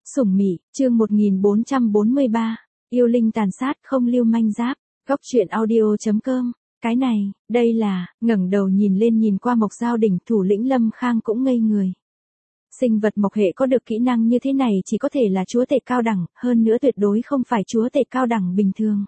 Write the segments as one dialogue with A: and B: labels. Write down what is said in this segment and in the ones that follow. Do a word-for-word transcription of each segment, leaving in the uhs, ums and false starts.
A: Sủng Mị, chương một nghìn bốn trăm bốn mươi ba, yêu linh tàn sát không lưu manh giáp, góc truyện audio.com, cái này, đây là, ngẩng đầu nhìn lên nhìn qua Mộc Giao Đỉnh, thủ lĩnh Lâm Khang cũng ngây người. Sinh vật mộc hệ có được kỹ năng như thế này chỉ có thể là chúa tể cao đẳng, hơn nữa tuyệt đối không phải chúa tể cao đẳng bình thường.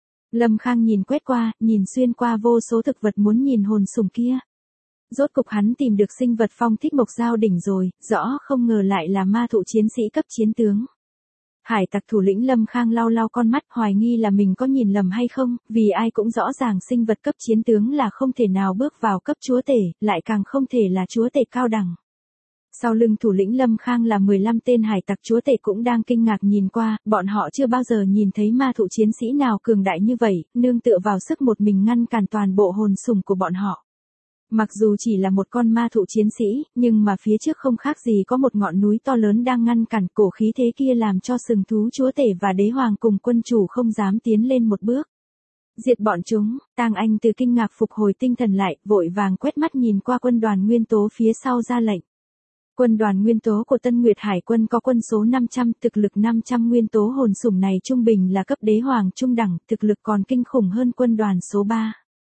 A: Lâm Khang nhìn quét qua, nhìn xuyên qua vô số thực vật muốn nhìn hồn sủng kia. Rốt cục hắn tìm được sinh vật phong thích Mộc Giao Đỉnh rồi, rõ không ngờ lại là ma thụ chiến sĩ cấp chiến tướng. Hải tặc thủ lĩnh Lâm Khang lau lau con mắt, hoài nghi là mình có nhìn lầm hay không, vì ai cũng rõ ràng sinh vật cấp chiến tướng là không thể nào bước vào cấp chúa tể, lại càng không thể là chúa tể cao đẳng. Sau lưng thủ lĩnh Lâm Khang là mười lăm tên hải tặc chúa tể cũng đang kinh ngạc nhìn qua, bọn họ chưa bao giờ nhìn thấy ma thụ chiến sĩ nào cường đại như vậy, nương tựa vào sức một mình ngăn cản toàn bộ hồn sủng của bọn họ. Mặc dù chỉ là một con ma thụ chiến sĩ, nhưng mà phía trước không khác gì có một ngọn núi to lớn đang ngăn cản, cổ khí thế kia làm cho sừng thú chúa tể và đế hoàng cùng quân chủ không dám tiến lên một bước. Diệt bọn chúng, Tang Anh từ kinh ngạc phục hồi tinh thần lại, vội vàng quét mắt nhìn qua quân đoàn nguyên tố phía sau ra lệnh. Quân đoàn nguyên tố của Tân Nguyệt Hải quân có quân số năm trăm, thực lực năm trăm, nguyên tố hồn sủng này trung bình là cấp đế hoàng trung đẳng, thực lực còn kinh khủng hơn quân đoàn số ba.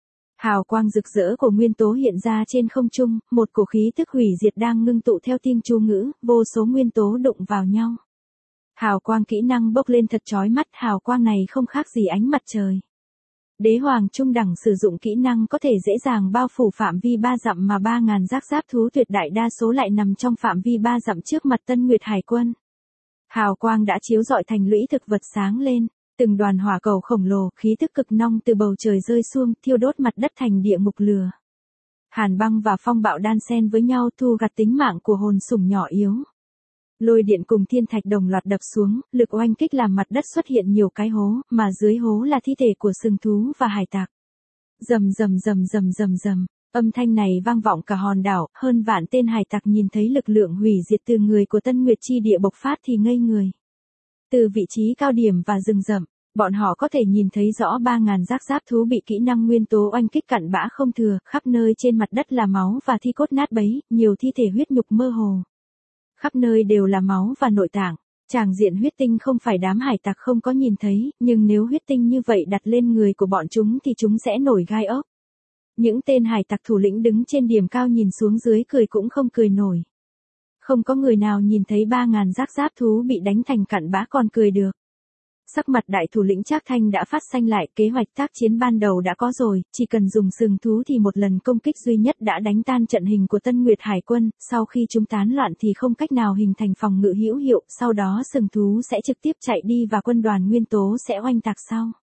A: Hào quang rực rỡ của nguyên tố hiện ra trên không trung, một cổ khí tức hủy diệt đang ngưng tụ theo tiên chú ngữ, vô số nguyên tố đụng vào nhau. Hào quang kỹ năng bốc lên thật chói mắt, hào quang này không khác gì ánh mặt trời. Đế hoàng trung đẳng sử dụng kỹ năng có thể dễ dàng bao phủ phạm vi ba dặm mà ba ngàn giác giáp thú tuyệt đại đa số lại nằm trong phạm vi ba dặm trước mặt Tân Nguyệt Hải quân. Hào quang đã chiếu rọi thành lũy thực vật sáng lên. Từng đoàn hỏa cầu khổng lồ, khí tức cực nóng từ bầu trời rơi xuống, thiêu đốt mặt đất thành địa ngục lửa. Hàn băng và phong bạo đan xen với nhau thu gặt tính mạng của hồn sủng nhỏ yếu. Lôi điện cùng thiên thạch đồng loạt đập xuống, lực oanh kích làm mặt đất xuất hiện nhiều cái hố, mà dưới hố là thi thể của sừng thú và hải tặc. Rầm rầm rầm rầm rầm rầm, âm thanh này vang vọng cả hòn đảo, hơn vạn tên hải tặc nhìn thấy lực lượng hủy diệt từ người của Tân Nguyệt chi địa bộc phát thì ngây người. Từ vị trí cao điểm và rừng rậm, bọn họ có thể nhìn thấy rõ ba ngàn giác giáp thú bị kỹ năng nguyên tố oanh kích cặn bã không thừa, khắp nơi trên mặt đất là máu và thi cốt nát bấy, nhiều thi thể huyết nhục mơ hồ. Khắp nơi đều là máu và nội tạng, tràng diện huyết tinh không phải đám hải tặc không có nhìn thấy, nhưng nếu huyết tinh như vậy đặt lên người của bọn chúng thì chúng sẽ nổi gai ốc. Những tên hải tặc thủ lĩnh đứng trên điểm cao nhìn xuống dưới cười cũng không cười nổi. Không có người nào nhìn thấy ba ngàn giác giáp thú bị đánh thành cặn bã còn cười được. Sắc mặt đại thủ lĩnh Trác Thanh đã phát xanh lại, kế hoạch tác chiến ban đầu đã có rồi, chỉ cần dùng sừng thú thì một lần công kích duy nhất đã đánh tan trận hình của Tân Nguyệt Hải quân, sau khi chúng tán loạn thì không cách nào hình thành phòng ngự hữu hiệu, sau đó sừng thú sẽ trực tiếp chạy đi và quân đoàn nguyên tố sẽ oanh tạc sau.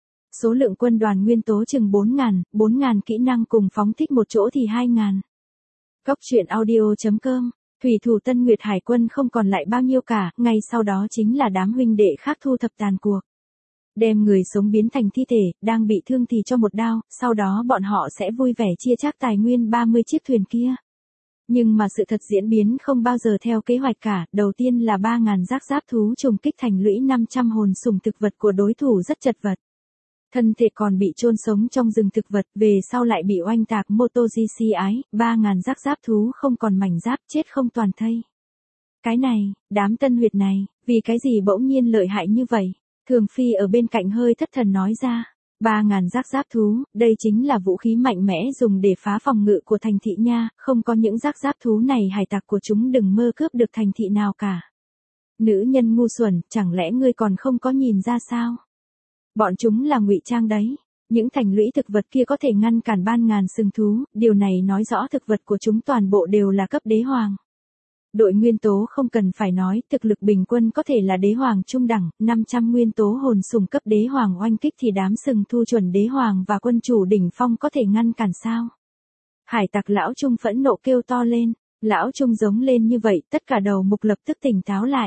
A: Số lượng quân đoàn nguyên tố chừng bốn ngàn, bốn ngàn kỹ năng cùng phóng thích một chỗ thì hai ngàn. Góc truyện audio.com. Thủy thủ Tân Nguyệt Hải quân không còn lại bao nhiêu cả, ngay sau đó chính là đám huynh đệ khác thu thập tàn cuộc. Đem người sống biến thành thi thể, đang bị thương thì cho một đao, sau đó bọn họ sẽ vui vẻ chia chác tài nguyên ba mươi chiếc thuyền kia. Nhưng mà sự thật diễn biến không bao giờ theo kế hoạch cả, đầu tiên là ba ngàn giác giáp thú trùng kích thành lũy năm trăm hồn sủng thực vật của đối thủ rất chật vật. Thân thể còn bị chôn sống trong rừng thực vật, về sau lại bị oanh tạc Motoji ái, ba ngàn giác giáp thú không còn mảnh giáp, chết không toàn thây. Cái này, đám Tân Huyệt này, vì cái gì bỗng nhiên lợi hại như vậy? Thường Phi ở bên cạnh hơi thất thần nói ra, ba ngàn giác giáp thú, đây chính là vũ khí mạnh mẽ dùng để phá phòng ngự của thành thị nha, không có những giác giáp thú này hải tặc của chúng đừng mơ cướp được thành thị nào cả. Nữ nhân ngu xuẩn, chẳng lẽ ngươi còn không có nhìn ra sao? Bọn chúng là ngụy trang đấy. Những thành lũy thực vật kia có thể ngăn cản ban ngàn sừng thú, điều này nói rõ thực vật của chúng toàn bộ đều là cấp đế hoàng. Đội nguyên tố không cần phải nói, thực lực bình quân có thể là đế hoàng trung đẳng, năm trăm nguyên tố hồn sủng cấp đế hoàng oanh kích thì đám sừng thu chuẩn đế hoàng và quân chủ đỉnh phong có thể ngăn cản sao? Hải tặc lão Trung phẫn nộ kêu to lên, lão Trung giống lên như vậy, tất cả đầu mục lập tức tỉnh táo lại.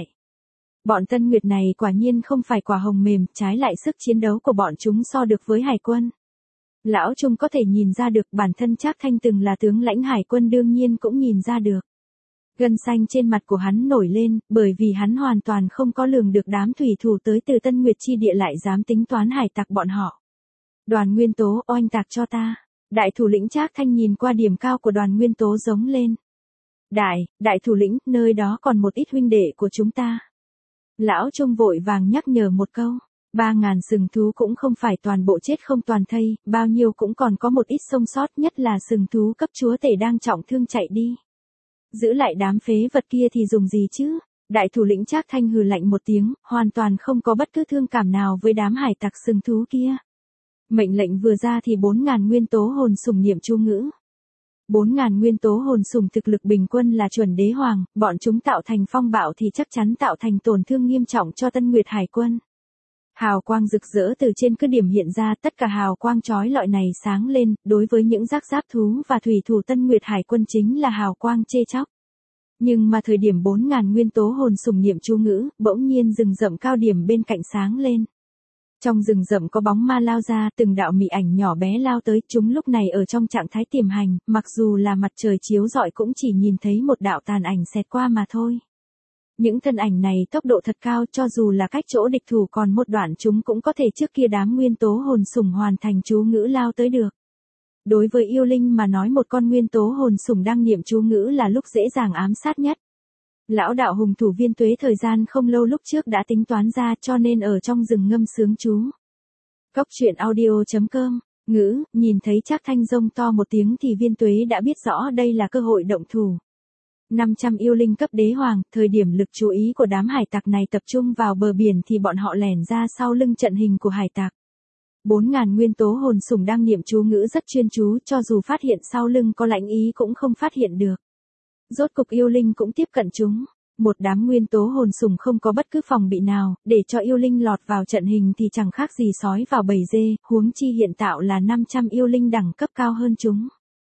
A: Bọn Tân Nguyệt này quả nhiên không phải quả hồng mềm, trái lại sức chiến đấu của bọn chúng so được với hải quân. Lão Trung có thể nhìn ra được, bản thân Trác Thanh từng là tướng lãnh hải quân đương nhiên cũng nhìn ra được. Gân xanh trên mặt của hắn nổi lên, bởi vì hắn hoàn toàn không có lường được đám thủy thủ tới từ Tân Nguyệt chi địa lại dám tính toán hải tặc bọn họ. Đoàn nguyên tố oanh tạc cho ta. Đại thủ lĩnh Trác Thanh nhìn qua điểm cao của đoàn nguyên tố giống lên. Đại, đại thủ lĩnh, nơi đó còn một ít huynh đệ của chúng ta. Lão Trung vội vàng nhắc nhở một câu. Ba ngàn sừng thú cũng không phải toàn bộ chết không toàn thây, bao nhiêu cũng còn có một ít sống sót, nhất là sừng thú cấp chúa tể đang trọng thương chạy đi. Giữ lại đám phế vật kia thì dùng gì chứ? Đại thủ lĩnh Trác Thanh hừ lạnh một tiếng, hoàn toàn không có bất cứ thương cảm nào với đám hải tặc sừng thú kia. Mệnh lệnh vừa ra thì bốn ngàn nguyên tố hồn sùng niệm chú ngữ. bốn ngàn nguyên tố hồn sùng thực lực bình quân là chuẩn đế hoàng, bọn chúng tạo thành phong bạo thì chắc chắn tạo thành tổn thương nghiêm trọng cho Tân Nguyệt Hải quân. Hào quang rực rỡ từ trên cứ điểm hiện ra, tất cả hào quang chói lọi này sáng lên, đối với những rác giáp thú và thủy thủ Tân Nguyệt Hải quân chính là hào quang chê chóc. Nhưng mà thời điểm bốn ngàn nguyên tố hồn sùng niệm chú ngữ, bỗng nhiên rừng rậm cao điểm bên cạnh sáng lên. Trong rừng rậm có bóng ma lao ra, từng đạo mị ảnh nhỏ bé lao tới, chúng lúc này ở trong trạng thái tiềm hành, mặc dù là mặt trời chiếu rọi cũng chỉ nhìn thấy một đạo tàn ảnh xẹt qua mà thôi. Những thân ảnh này tốc độ thật cao, cho dù là cách chỗ địch thủ còn một đoạn chúng cũng có thể trước kia đám nguyên tố hồn sùng hoàn thành chú ngữ lao tới được. Đối với yêu linh mà nói, một con nguyên tố hồn sùng đang niệm chú ngữ là lúc dễ dàng ám sát nhất. Lão đạo hùng thủ Viên Tuế thời gian không lâu lúc trước đã tính toán ra, cho nên ở trong rừng ngâm sướng chú. Cốc truyện audio chấm com, ngữ, nhìn thấy Trác Thanh rông to một tiếng thì Viên Tuế đã biết rõ đây là cơ hội động thủ. năm trăm yêu linh cấp đế hoàng, thời điểm lực chú ý của đám hải tặc này tập trung vào bờ biển thì bọn họ lẻn ra sau lưng trận hình của hải tặc. bốn ngàn nguyên tố hồn sùng đang niệm chú ngữ rất chuyên chú, cho dù phát hiện sau lưng có lãnh ý cũng không phát hiện được. Rốt cục yêu linh cũng tiếp cận chúng. Một đám nguyên tố hồn sùng không có bất cứ phòng bị nào, để cho yêu linh lọt vào trận hình thì chẳng khác gì sói vào bầy dê, huống chi hiện tạo là năm trăm yêu linh đẳng cấp cao hơn chúng.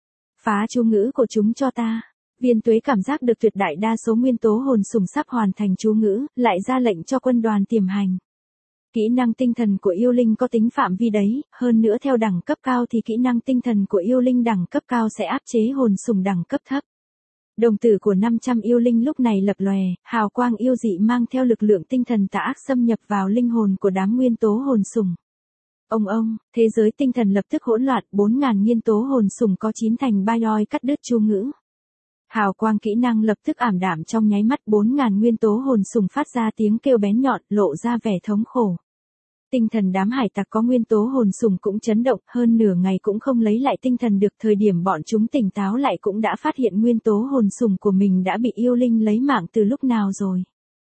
A: Phá chú ngữ của chúng cho ta. Viên Tuế cảm giác được tuyệt đại đa số nguyên tố hồn sùng sắp hoàn thành chú ngữ, lại ra lệnh cho quân đoàn tiềm hành. Kỹ năng tinh thần của yêu linh có tính phạm vi đấy, hơn nữa theo đẳng cấp cao thì kỹ năng tinh thần của yêu linh đẳng cấp cao sẽ áp chế hồn sùng đẳng cấp thấp. Đồng tử của năm trăm yêu linh lúc này lập lòe, hào quang yêu dị mang theo lực lượng tinh thần tà ác xâm nhập vào linh hồn của đám nguyên tố hồn sùng. Ông ông, thế giới tinh thần lập tức hỗn loạn, bốn ngàn nguyên tố hồn sùng có chín thành ba roi cắt đứt chú ngữ. Hào quang kỹ năng lập tức ảm đạm trong nháy mắt, bốn ngàn nguyên tố hồn sùng phát ra tiếng kêu bén nhọn, lộ ra vẻ thống khổ. Tinh thần đám hải tặc có nguyên tố hồn sùng cũng chấn động, hơn nửa ngày cũng không lấy lại tinh thần được, thời điểm bọn chúng tỉnh táo lại cũng đã phát hiện nguyên tố hồn sùng của mình đã bị yêu linh lấy mạng từ lúc nào rồi.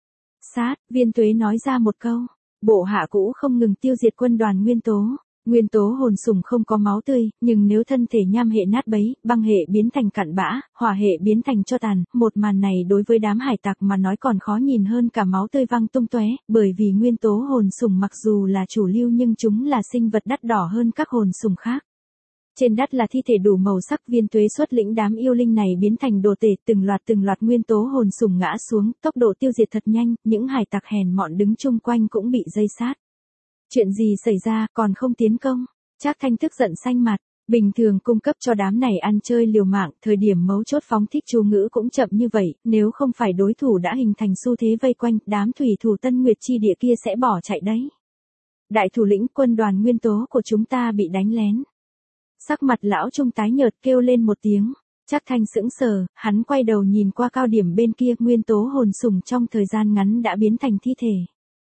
A: Sát, Viên Tuế nói ra một câu, bộ hạ cũ không ngừng tiêu diệt quân đoàn nguyên tố. Nguyên tố hồn sùng không có máu tươi, nhưng nếu thân thể nham hệ nát bấy, băng hệ biến thành cặn bã, hỏa hệ biến thành tro tàn, một màn này đối với đám hải tặc mà nói còn khó nhìn hơn cả máu tươi văng tung tóe, bởi vì nguyên tố hồn sùng mặc dù là chủ lưu nhưng chúng là sinh vật đắt đỏ hơn các hồn sùng khác. Trên đất là thi thể đủ màu sắc, Viên Tuế xuất lĩnh đám yêu linh này biến thành đồ tể, từng loạt từng loạt nguyên tố hồn sùng ngã xuống, tốc độ tiêu diệt thật nhanh, những hải tặc hèn mọn đứng chung quanh cũng bị dây sát. Chuyện gì xảy ra, còn không tiến công? Trác Thanh tức giận xanh mặt, bình thường cung cấp cho đám này ăn chơi liều mạng, thời điểm mấu chốt phóng thích chú ngữ cũng chậm như vậy, nếu không phải đối thủ đã hình thành xu thế vây quanh, đám thủy thủ Tân Nguyệt chi địa kia sẽ bỏ chạy đấy. Đại thủ lĩnh quân đoàn nguyên tố của chúng ta bị đánh lén. Sắc mặt lão Trung tái nhợt kêu lên một tiếng, Trác Thanh sững sờ, hắn quay đầu nhìn qua cao điểm bên kia, nguyên tố hồn sùng trong thời gian ngắn đã biến thành thi thể.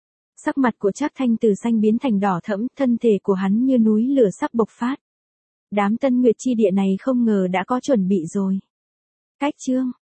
A: Sắc mặt của Trác Thanh từ xanh biến thành đỏ thẫm, thân thể của hắn như núi lửa sắp bộc phát. Đám Tân Nguyệt chi địa này không ngờ đã có chuẩn bị rồi. Cách chương